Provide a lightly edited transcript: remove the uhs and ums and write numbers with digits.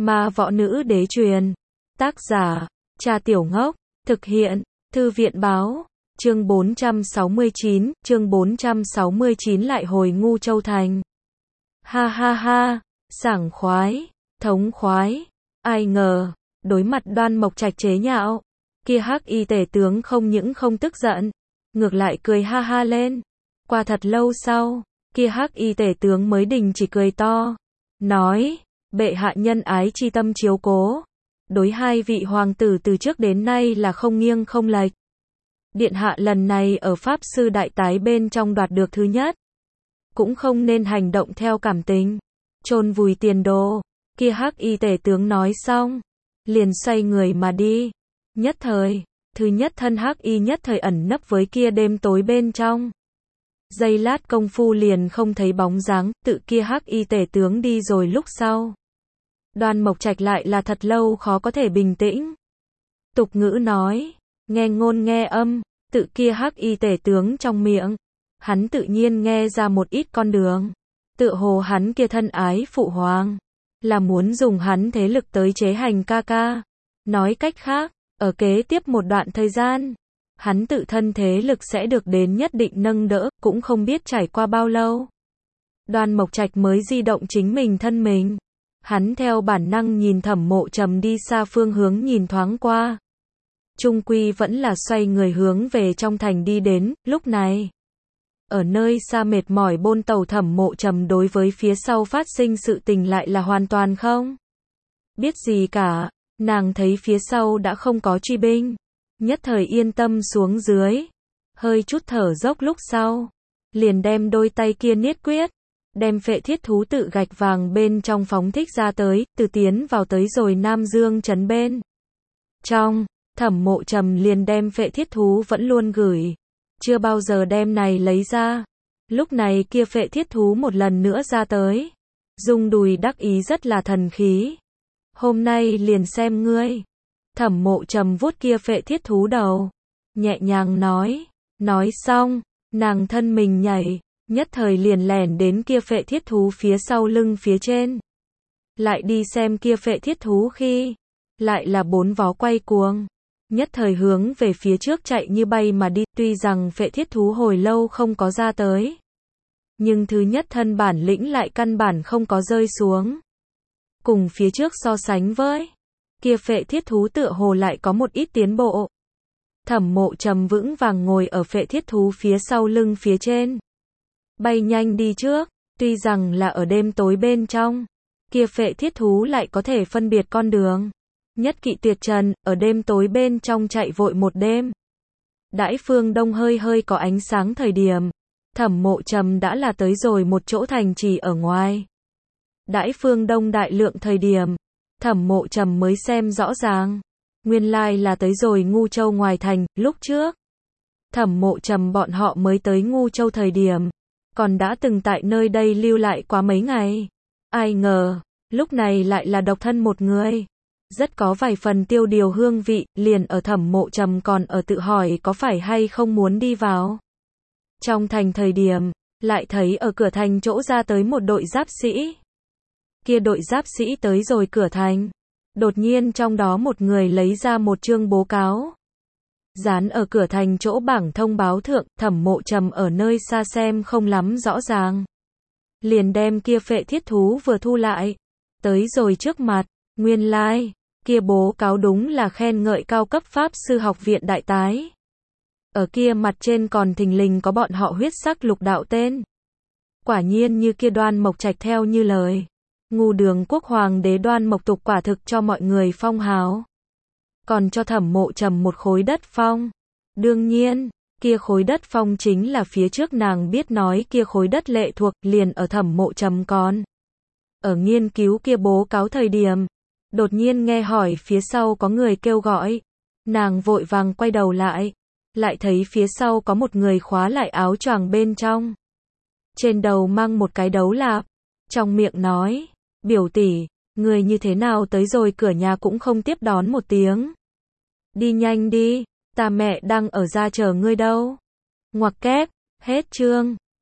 Ma võ nữ đế truyền. Tác giả, Cha Tiểu Ngốc. Thực hiện, Thư viện báo. Chương 469 lại hồi Ngu Châu Thành. Ha ha ha, sảng khoái, thống khoái. Ai ngờ, đối mặt Đoan Mộc Trạch chế nhạo, kia Hắc Y tể tướng không những không tức giận, ngược lại cười ha ha lên. Qua thật lâu sau, kia Hắc Y tể tướng mới đình chỉ cười to, nói: bệ hạ nhân ái chi tâm chiếu cố, đối hai vị hoàng tử từ trước đến nay là không nghiêng không lệch. Điện hạ lần này ở Pháp Sư Đại Tái bên trong đoạt được thứ nhất, cũng không nên hành động theo cảm tình, chôn vùi tiền đồ. Kia Hắc Y tể tướng nói xong, liền xoay người mà đi. Nhất thời, thứ nhất thân Hắc Y nhất thời ẩn nấp với kia đêm tối bên trong. Giây lát công phu liền không thấy bóng dáng, tự kia Hắc Y tể tướng đi rồi lúc sau. Đoan Mộc Trạch lại là thật lâu khó có thể bình tĩnh. Tục ngữ nói, nghe ngôn nghe âm, tự kia Hắc Y tể tướng trong miệng, hắn tự nhiên nghe ra một ít con đường. Tựa hồ hắn kia thân ái phụ hoàng, là muốn dùng hắn thế lực tới chế hành ca ca. Nói cách khác, ở kế tiếp một đoạn thời gian, hắn tự thân thế lực sẽ được đến nhất định nâng đỡ, cũng không biết trải qua bao lâu. Đoan Mộc Trạch mới di động chính mình thân mình. Hắn theo bản năng nhìn Thẩm Mộ Trầm đi xa phương hướng nhìn thoáng qua. Trung quy vẫn là xoay người hướng về trong thành đi đến. Lúc này, ở nơi xa mệt mỏi bôn tàu Thẩm Mộ Trầm đối với phía sau phát sinh sự tình lại là hoàn toàn không biết gì cả. Nàng thấy phía sau đã không có truy binh, nhất thời yên tâm xuống dưới, hơi chút thở dốc lúc sau, liền đem đôi tay kia niết quyết, đem phệ thiết thú tự gạch vàng bên trong phóng thích ra tới, từ tiến vào tới rồi Nam Dương trấn bên trong. Thẩm Mộ Trầm liền đem phệ thiết thú vẫn luôn gửi, chưa bao giờ đem này lấy ra. Lúc này kia phệ thiết thú một lần nữa ra tới, rung đùi đắc ý rất là thần khí. Hôm nay liền xem ngươi. Thẩm Mộ Trầm vuốt kia phệ thiết thú đầu, nhẹ nhàng nói. Nói xong, nàng thân mình nhảy, nhất thời liền lẻn đến kia phệ thiết thú phía sau lưng phía trên. Lại đi xem kia phệ thiết thú khi, lại là bốn vó quay cuồng, nhất thời hướng về phía trước chạy như bay mà đi. Tuy rằng phệ thiết thú hồi lâu không có ra tới, nhưng thứ nhất thân bản lĩnh lại căn bản không có rơi xuống. Cùng phía trước so sánh với, kia phệ thiết thú tựa hồ lại có một ít tiến bộ. Thẩm Mộ Trầm vững vàng ngồi ở phệ thiết thú phía sau lưng phía trên, bay nhanh đi trước. Tuy rằng là ở đêm tối bên trong, kia phệ thiết thú lại có thể phân biệt con đường. Nhất kỵ tuyệt trần, ở đêm tối bên trong chạy vội một đêm. Đãi phương đông hơi hơi có ánh sáng thời điểm, Thẩm Mộ Trầm đã là tới rồi một chỗ thành trì ở ngoài. Đãi phương đông đại lượng thời điểm, Thẩm Mộ Trầm mới xem rõ ràng, nguyên lai là tới rồi Ngu Châu ngoài thành. Lúc trước, Thẩm Mộ Trầm bọn họ mới tới Ngu Châu thời điểm, còn đã từng tại nơi đây lưu lại quá mấy ngày. Ai ngờ, lúc này lại là độc thân một người, rất có vài phần tiêu điều hương vị. Liền ở Thẩm Mộ Trầm còn ở tự hỏi có phải hay không muốn đi vào trong thành thời điểm, lại thấy ở cửa thành chỗ ra tới một đội giáp sĩ. Kia đội giáp sĩ tới rồi cửa thành, đột nhiên trong đó một người lấy ra một chương bố cáo, dán ở cửa thành chỗ bảng thông báo thượng. Thẩm Mộ Trầm ở nơi xa xem không lắm rõ ràng, liền đem kia phệ thiết thú vừa thu lại, tới rồi trước mặt. Nguyên lai, kia bố cáo đúng là khen ngợi cao cấp Pháp Sư học viện Đại Tái. Ở kia mặt trên còn thình lình có bọn họ huyết sắc lục đạo tên. Quả nhiên như kia Đoan Mộc Trạch theo như lời, Ngu Đường quốc hoàng đế Đoan Mộc Tục quả thực cho mọi người phong hào, còn cho Thẩm Mộ Trầm một khối đất phong. Đương nhiên, kia khối đất phong chính là phía trước nàng biết nói kia khối đất lệ thuộc. Liền ở Thẩm Mộ Trầm còn ở nghiên cứu kia bố cáo thời điểm, đột nhiên nghe hỏi phía sau có người kêu gọi. Nàng vội vàng quay đầu lại, lại thấy phía sau có một người khóa lại áo choàng bên trong, trên đầu mang một cái đấu lạp, trong miệng nói: biểu tỷ, người như thế nào tới rồi cửa nhà cũng không tiếp đón một tiếng. Đi nhanh đi, ta mẹ đang ở ra chờ ngươi đâu. Ngoặc kép, hết chương.